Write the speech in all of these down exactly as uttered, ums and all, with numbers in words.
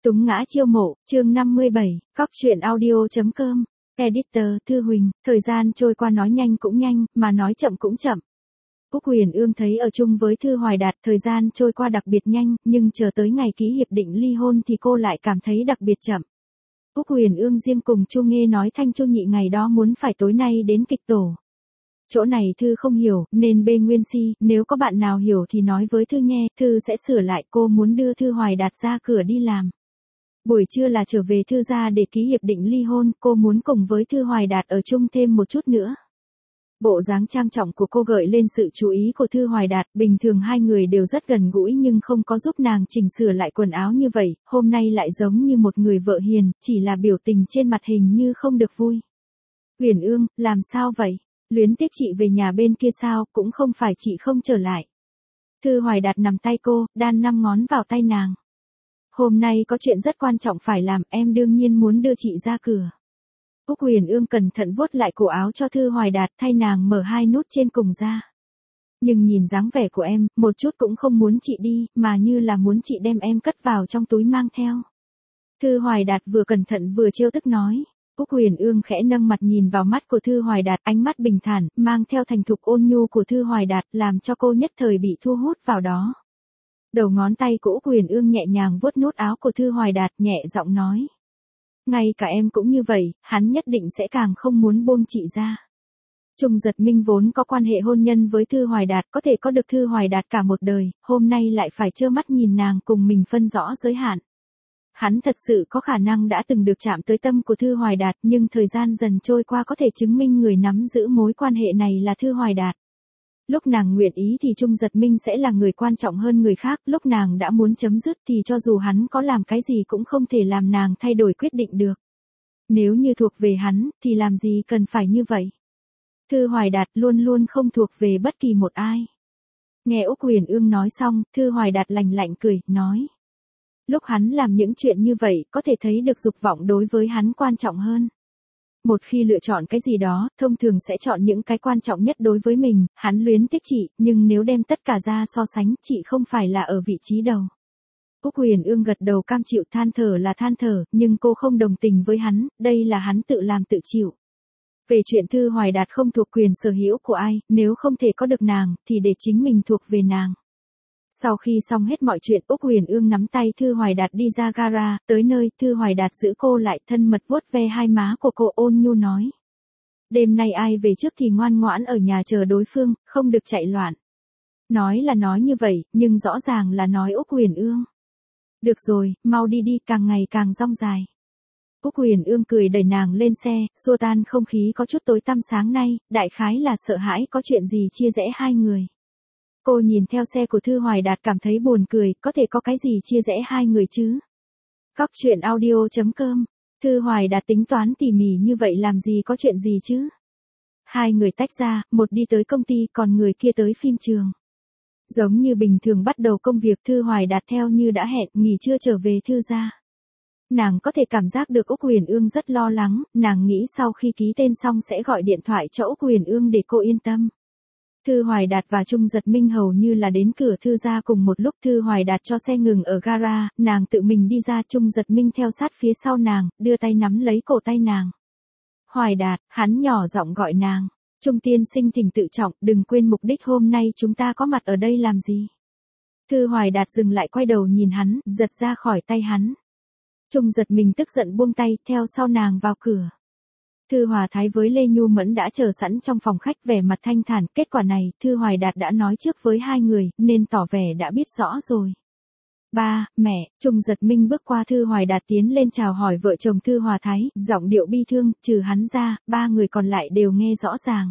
Túng ngã chiêu mộ, chương năm mươi bảy, cóc truyện audio.com, editor, Thư Huỳnh, thời gian trôi qua nói nhanh cũng nhanh, mà nói chậm cũng chậm. Úc Huyền Ương thấy ở chung với Thư Hoài Đạt thời gian trôi qua đặc biệt nhanh, nhưng chờ tới ngày ký hiệp định ly hôn thì cô lại cảm thấy đặc biệt chậm. Úc Huyền Ương riêng cùng Chu Nghê nói Thanh Chu Nhị ngày đó muốn phải tối nay đến kịch tổ. Chỗ này Thư không hiểu, nên bê nguyên si, nếu có bạn nào hiểu thì nói với Thư nghe, Thư sẽ sửa lại. Cô muốn đưa Thư Hoài Đạt ra cửa đi làm. Buổi trưa là trở về Thư gia để ký hiệp định ly hôn, cô muốn cùng với Thư Hoài Đạt ở chung thêm một chút nữa. Bộ dáng trang trọng của cô gợi lên sự chú ý của Thư Hoài Đạt, bình thường hai người đều rất gần gũi nhưng không có giúp nàng chỉnh sửa lại quần áo như vậy, hôm nay lại giống như một người vợ hiền, chỉ là biểu tình trên mặt hình như không được vui. Huyền Ương, làm sao vậy? Luyến tiếc chị về nhà bên kia sao, cũng không phải chị không trở lại. Thư Hoài Đạt nắm tay cô, đan năm ngón vào tay nàng. Hôm nay có chuyện rất quan trọng phải làm, em đương nhiên muốn đưa chị ra cửa. Úc Huyền Ương cẩn thận vuốt lại cổ áo cho Thư Hoài Đạt, thay nàng mở hai nút trên cùng ra. Nhưng nhìn dáng vẻ của em, một chút cũng không muốn chị đi, mà như là muốn chị đem em cất vào trong túi mang theo. Thư Hoài Đạt vừa cẩn thận vừa trêu tức nói. Úc Huyền Ương khẽ nâng mặt nhìn vào mắt của Thư Hoài Đạt, ánh mắt bình thản, mang theo thành thục ôn nhu của Thư Hoài Đạt, làm cho cô nhất thời bị thu hút vào đó. Đầu ngón tay của Úc Huyền Ương nhẹ nhàng vuốt nút áo của Thư Hoài Đạt, nhẹ giọng nói. Ngay cả em cũng như vậy, hắn nhất định sẽ càng không muốn buông chị ra. Trung Giật Minh vốn có quan hệ hôn nhân với Thư Hoài Đạt, có thể có được Thư Hoài Đạt cả một đời, hôm nay lại phải trơ mắt nhìn nàng cùng mình phân rõ giới hạn. Hắn thật sự có khả năng đã từng được chạm tới tâm của Thư Hoài Đạt, nhưng thời gian dần trôi qua có thể chứng minh người nắm giữ mối quan hệ này là Thư Hoài Đạt. Lúc nàng nguyện ý thì Trung Giật Minh sẽ là người quan trọng hơn người khác, lúc nàng đã muốn chấm dứt thì cho dù hắn có làm cái gì cũng không thể làm nàng thay đổi quyết định được. Nếu như thuộc về hắn, thì làm gì cần phải như vậy. Thư Hoài Đạt luôn luôn không thuộc về bất kỳ một ai. Nghe Úc Huyền Ương nói xong, Thư Hoài Đạt lạnh lạnh cười, nói. Lúc hắn làm những chuyện như vậy, có thể thấy được dục vọng đối với hắn quan trọng hơn. Một khi lựa chọn cái gì đó, thông thường sẽ chọn những cái quan trọng nhất đối với mình, hắn luyến tiếc chị, nhưng nếu đem tất cả ra so sánh, chị không phải là ở vị trí đầu. Úc Huyền Ương gật đầu cam chịu, than thở là than thở, nhưng cô không đồng tình với hắn, đây là hắn tự làm tự chịu. Về chuyện Thư Hoài Đạt không thuộc quyền sở hữu của ai, nếu không thể có được nàng, thì để chính mình thuộc về nàng. Sau khi xong hết mọi chuyện, Úc Huyền Ương nắm tay Thư Hoài Đạt đi ra gara, tới nơi, Thư Hoài Đạt giữ cô lại, thân mật vuốt ve hai má của cô, ôn nhu nói. Đêm nay ai về trước thì ngoan ngoãn ở nhà chờ đối phương, không được chạy loạn. Nói là nói như vậy, nhưng rõ ràng là nói Úc Huyền Ương. Được rồi, mau đi đi, càng ngày càng rong dài. Úc Huyền Ương cười đẩy nàng lên xe, xua tan không khí có chút tối tăm sáng nay, đại khái là sợ hãi có chuyện gì chia rẽ hai người. Cô nhìn theo xe của Thư Hoài Đạt cảm thấy buồn cười, có thể có cái gì chia rẽ hai người chứ? Cóc truyện audio.com, Thư Hoài Đạt tính toán tỉ mỉ như vậy làm gì có chuyện gì chứ? Hai người tách ra, một đi tới công ty còn người kia tới phim trường. Giống như bình thường bắt đầu công việc, Thư Hoài Đạt theo như đã hẹn, nghỉ trưa trở về Thư gia. Nàng có thể cảm giác được Úc Huyền Ương rất lo lắng, nàng nghĩ sau khi ký tên xong sẽ gọi điện thoại cho Úc Huyền Ương để cô yên tâm. Thư Hoài Đạt và Trung Giật Minh hầu như là đến cửa Thư gia cùng một lúc. Thư Hoài Đạt cho xe ngừng ở gara, nàng tự mình đi ra, Trung Giật Minh theo sát phía sau nàng, đưa tay nắm lấy cổ tay nàng. Hoài Đạt, hắn nhỏ giọng gọi nàng. Trung tiên sinh thỉnh tự trọng, đừng quên mục đích hôm nay chúng ta có mặt ở đây làm gì. Thư Hoài Đạt dừng lại quay đầu nhìn hắn, giật ra khỏi tay hắn. Trung Giật Minh tức giận buông tay, theo sau nàng vào cửa. Thư Hòa Thái với Lê Nhu Mẫn đã chờ sẵn trong phòng khách, vẻ mặt thanh thản, kết quả này, Thư Hoài Đạt đã nói trước với hai người, nên tỏ vẻ đã biết rõ rồi. Ba, mẹ, Trung Giật Minh bước qua Thư Hoài Đạt tiến lên chào hỏi vợ chồng Thư Hòa Thái, giọng điệu bi thương, trừ hắn ra, ba người còn lại đều nghe rõ ràng.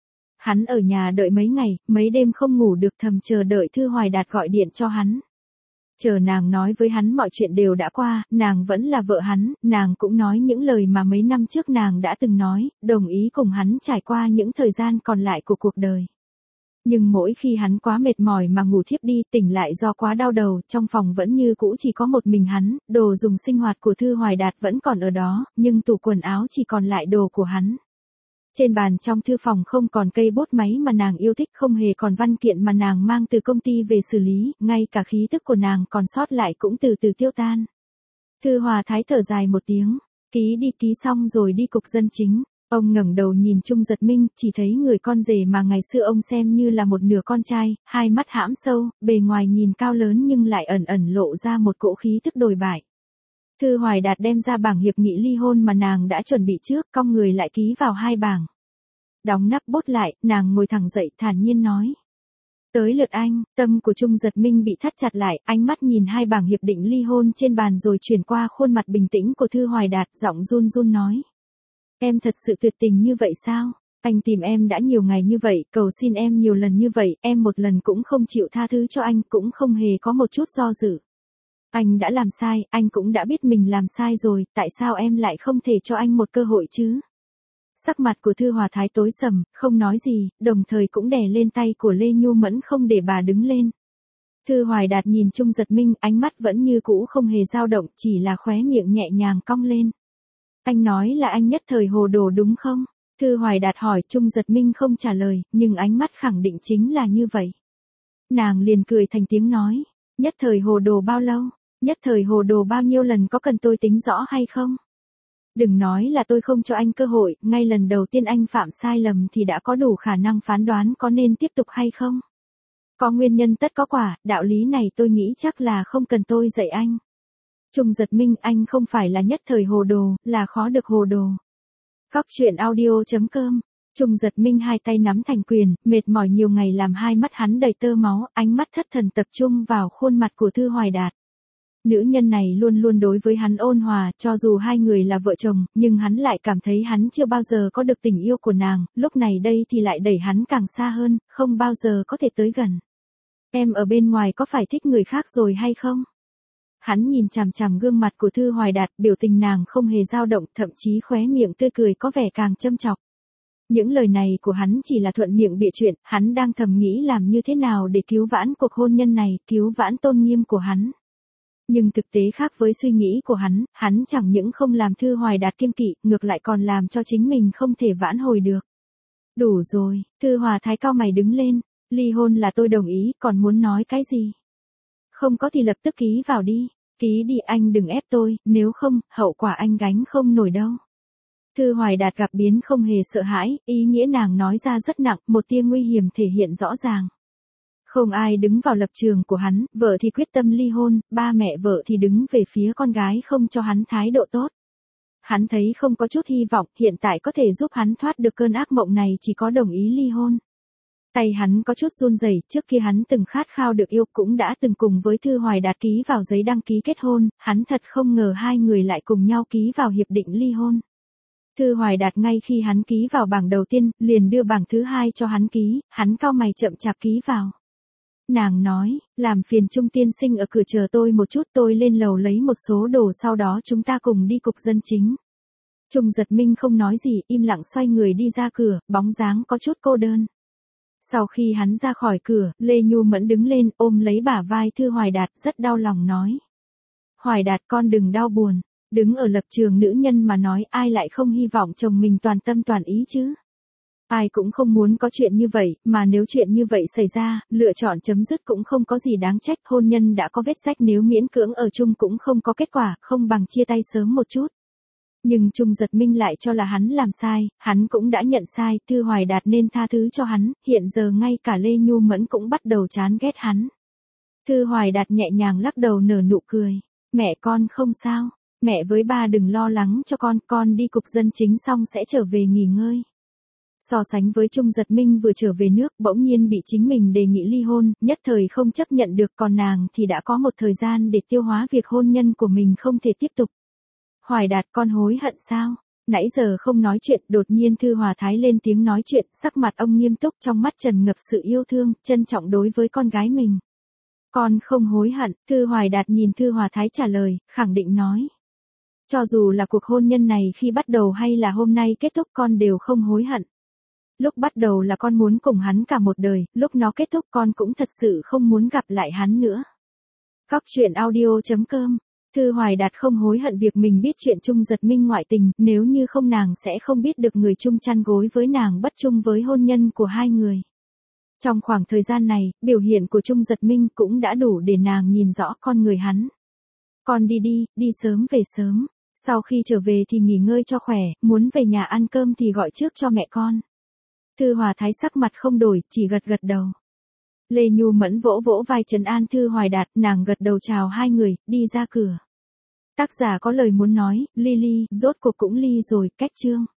Hắn ở nhà đợi mấy ngày, mấy đêm không ngủ được, thầm chờ đợi Thư Hoài Đạt gọi điện cho hắn. Chờ nàng nói với hắn mọi chuyện đều đã qua, nàng vẫn là vợ hắn, nàng cũng nói những lời mà mấy năm trước nàng đã từng nói, đồng ý cùng hắn trải qua những thời gian còn lại của cuộc đời. Nhưng mỗi khi hắn quá mệt mỏi mà ngủ thiếp đi, tỉnh lại do quá đau đầu, trong phòng vẫn như cũ chỉ có một mình hắn, đồ dùng sinh hoạt của Thư Hoài Đạt vẫn còn ở đó, nhưng tủ quần áo chỉ còn lại đồ của hắn. Trên bàn trong thư phòng không còn cây bút máy mà nàng yêu thích, không hề còn văn kiện mà nàng mang từ công ty về xử lý, ngay cả khí tức của nàng còn sót lại cũng từ từ tiêu tan. Thư Hòa Thái thở dài một tiếng, ký đi ký xong rồi đi cục dân chính. Ông ngẩng đầu nhìn Trung Giật Minh, chỉ thấy người con rể mà ngày xưa ông xem như là một nửa con trai, hai mắt hãm sâu, bề ngoài nhìn cao lớn nhưng lại ẩn ẩn lộ ra một cỗ khí tức đồi bại. Thư Hoài Đạt đem ra bảng hiệp nghị ly hôn mà nàng đã chuẩn bị trước, cong người lại ký vào hai bảng. Đóng nắp bút lại, nàng ngồi thẳng dậy thản nhiên nói. Tới lượt anh, tâm của Trung Giật Minh bị thắt chặt lại, ánh mắt nhìn hai bảng hiệp định ly hôn trên bàn rồi chuyển qua khuôn mặt bình tĩnh của Thư Hoài Đạt, giọng run run nói. Em thật sự tuyệt tình như vậy sao? Anh tìm em đã nhiều ngày như vậy, cầu xin em nhiều lần như vậy, em một lần cũng không chịu tha thứ cho anh, cũng không hề có một chút do dự. Anh đã làm sai, anh cũng đã biết mình làm sai rồi, tại sao em lại không thể cho anh một cơ hội chứ? Sắc mặt của Thư Hòa Thái tối sầm, không nói gì, đồng thời cũng đè lên tay của Lê Nhu Mẫn không để bà đứng lên. Thư Hoài Đạt nhìn Trung Giật Minh, ánh mắt vẫn như cũ không hề dao động, chỉ là khóe miệng nhẹ nhàng cong lên. Anh nói là anh nhất thời hồ đồ đúng không? Thư Hoài Đạt hỏi, Trung Giật Minh không trả lời, nhưng ánh mắt khẳng định chính là như vậy. Nàng liền cười thành tiếng nói, nhất thời hồ đồ bao lâu? Nhất thời hồ đồ bao nhiêu lần, có cần tôi tính rõ hay không? Đừng nói là tôi không cho anh cơ hội, ngay lần đầu tiên anh phạm sai lầm thì đã có đủ khả năng phán đoán có nên tiếp tục hay không. Có nguyên nhân tất có quả, đạo lý này tôi nghĩ chắc là không cần tôi dạy anh. Trung Giật Minh, anh không phải là nhất thời hồ đồ, là khó được hồ đồ. Góc truyện audio chấm com. Trung Giật Minh hai tay nắm thành quyền, mệt mỏi nhiều ngày làm hai mắt hắn đầy tơ máu, ánh mắt thất thần tập trung vào khuôn mặt của Thư Hoài Đạt. Nữ nhân này luôn luôn đối với hắn ôn hòa, cho dù hai người là vợ chồng, nhưng hắn lại cảm thấy hắn chưa bao giờ có được tình yêu của nàng, lúc này đây thì lại đẩy hắn càng xa hơn, không bao giờ có thể tới gần. Em ở bên ngoài có phải thích người khác rồi hay không? Hắn nhìn chằm chằm gương mặt của Thư Hoài Đạt, biểu tình nàng không hề dao động, thậm chí khóe miệng tươi cười có vẻ càng châm chọc. Những lời này của hắn chỉ là thuận miệng bịa chuyện, hắn đang thầm nghĩ làm như thế nào để cứu vãn cuộc hôn nhân này, cứu vãn tôn nghiêm của hắn. Nhưng thực tế khác với suy nghĩ của hắn, hắn chẳng những không làm Thư Hoài Đạt kiêng kỵ, ngược lại còn làm cho chính mình không thể vãn hồi được. Đủ rồi, Thư Hòa Thái cao mày đứng lên, ly hôn là tôi đồng ý, còn muốn nói cái gì? Không có thì lập tức ký vào đi, ký đi, anh đừng ép tôi, nếu không, hậu quả anh gánh không nổi đâu. Thư Hoài Đạt gặp biến không hề sợ hãi, ý nghĩa nàng nói ra rất nặng, một tia nguy hiểm thể hiện rõ ràng. Không ai đứng vào lập trường của hắn, vợ thì quyết tâm ly hôn, ba mẹ vợ thì đứng về phía con gái không cho hắn thái độ tốt. Hắn thấy không có chút hy vọng, hiện tại có thể giúp hắn thoát được cơn ác mộng này chỉ có đồng ý ly hôn. Tay hắn có chút run rẩy, trước khi hắn từng khát khao được yêu cũng đã từng cùng với Thư Hoài Đạt ký vào giấy đăng ký kết hôn, hắn thật không ngờ hai người lại cùng nhau ký vào hiệp định ly hôn. Thư Hoài Đạt ngay khi hắn ký vào bảng đầu tiên, liền đưa bảng thứ hai cho hắn ký, hắn cau mày chậm chạp ký vào. Nàng nói, làm phiền Trung tiên sinh ở cửa chờ tôi một chút, tôi lên lầu lấy một số đồ sau đó chúng ta cùng đi cục dân chính. Trung Giật Minh không nói gì, im lặng xoay người đi ra cửa, bóng dáng có chút cô đơn. Sau khi hắn ra khỏi cửa, Lê Nhu Mẫn đứng lên, ôm lấy bả vai Thư Hoài Đạt, rất đau lòng nói. Hoài Đạt con đừng đau buồn, đứng ở lập trường nữ nhân mà nói, ai lại không hy vọng chồng mình toàn tâm toàn ý chứ. Ai cũng không muốn có chuyện như vậy, mà nếu chuyện như vậy xảy ra, lựa chọn chấm dứt cũng không có gì đáng trách, hôn nhân đã có vết rách, nếu miễn cưỡng ở chung cũng không có kết quả, không bằng chia tay sớm một chút. Nhưng Trung Giật Minh lại cho là hắn làm sai, hắn cũng đã nhận sai, Thư Hoài Đạt nên tha thứ cho hắn, hiện giờ ngay cả Lê Nhu Mẫn cũng bắt đầu chán ghét hắn. Thư Hoài Đạt nhẹ nhàng lắc đầu nở nụ cười, mẹ con không sao, mẹ với ba đừng lo lắng cho con, con đi cục dân chính xong sẽ trở về nghỉ ngơi. So sánh với Trung Giật Minh vừa trở về nước, bỗng nhiên bị chính mình đề nghị ly hôn, nhất thời không chấp nhận được, còn nàng thì đã có một thời gian để tiêu hóa việc hôn nhân của mình không thể tiếp tục. Hoài Đạt con hối hận sao? Nãy giờ không nói chuyện, đột nhiên Thư Hòa Thái lên tiếng nói chuyện, sắc mặt ông nghiêm túc, trong mắt tràn ngập sự yêu thương, trân trọng đối với con gái mình. Con không hối hận, Thư Hoài Đạt nhìn Thư Hòa Thái trả lời, khẳng định nói. Cho dù là cuộc hôn nhân này khi bắt đầu hay là hôm nay kết thúc con đều không hối hận. Lúc bắt đầu là con muốn cùng hắn cả một đời, lúc nó kết thúc con cũng thật sự không muốn gặp lại hắn nữa. Góc truyện audio chấm com. Thư Hoài Đạt không hối hận việc mình biết chuyện Trung Giật Minh ngoại tình, nếu như không nàng sẽ không biết được người chung chăn gối với nàng bất chung với hôn nhân của hai người. Trong khoảng thời gian này, biểu hiện của Trung Giật Minh cũng đã đủ để nàng nhìn rõ con người hắn. Con đi đi, đi sớm về sớm. Sau khi trở về thì nghỉ ngơi cho khỏe, muốn về nhà ăn cơm thì gọi trước cho mẹ con. Thư Hòa Thái sắc mặt không đổi, chỉ gật gật đầu. Lê Nhu Mẫn vỗ vỗ vai trấn an Thư Hoài Đạt, nàng gật đầu chào hai người, đi ra cửa. Tác giả có lời muốn nói, ly ly, rốt cuộc cũng ly rồi, cách chương.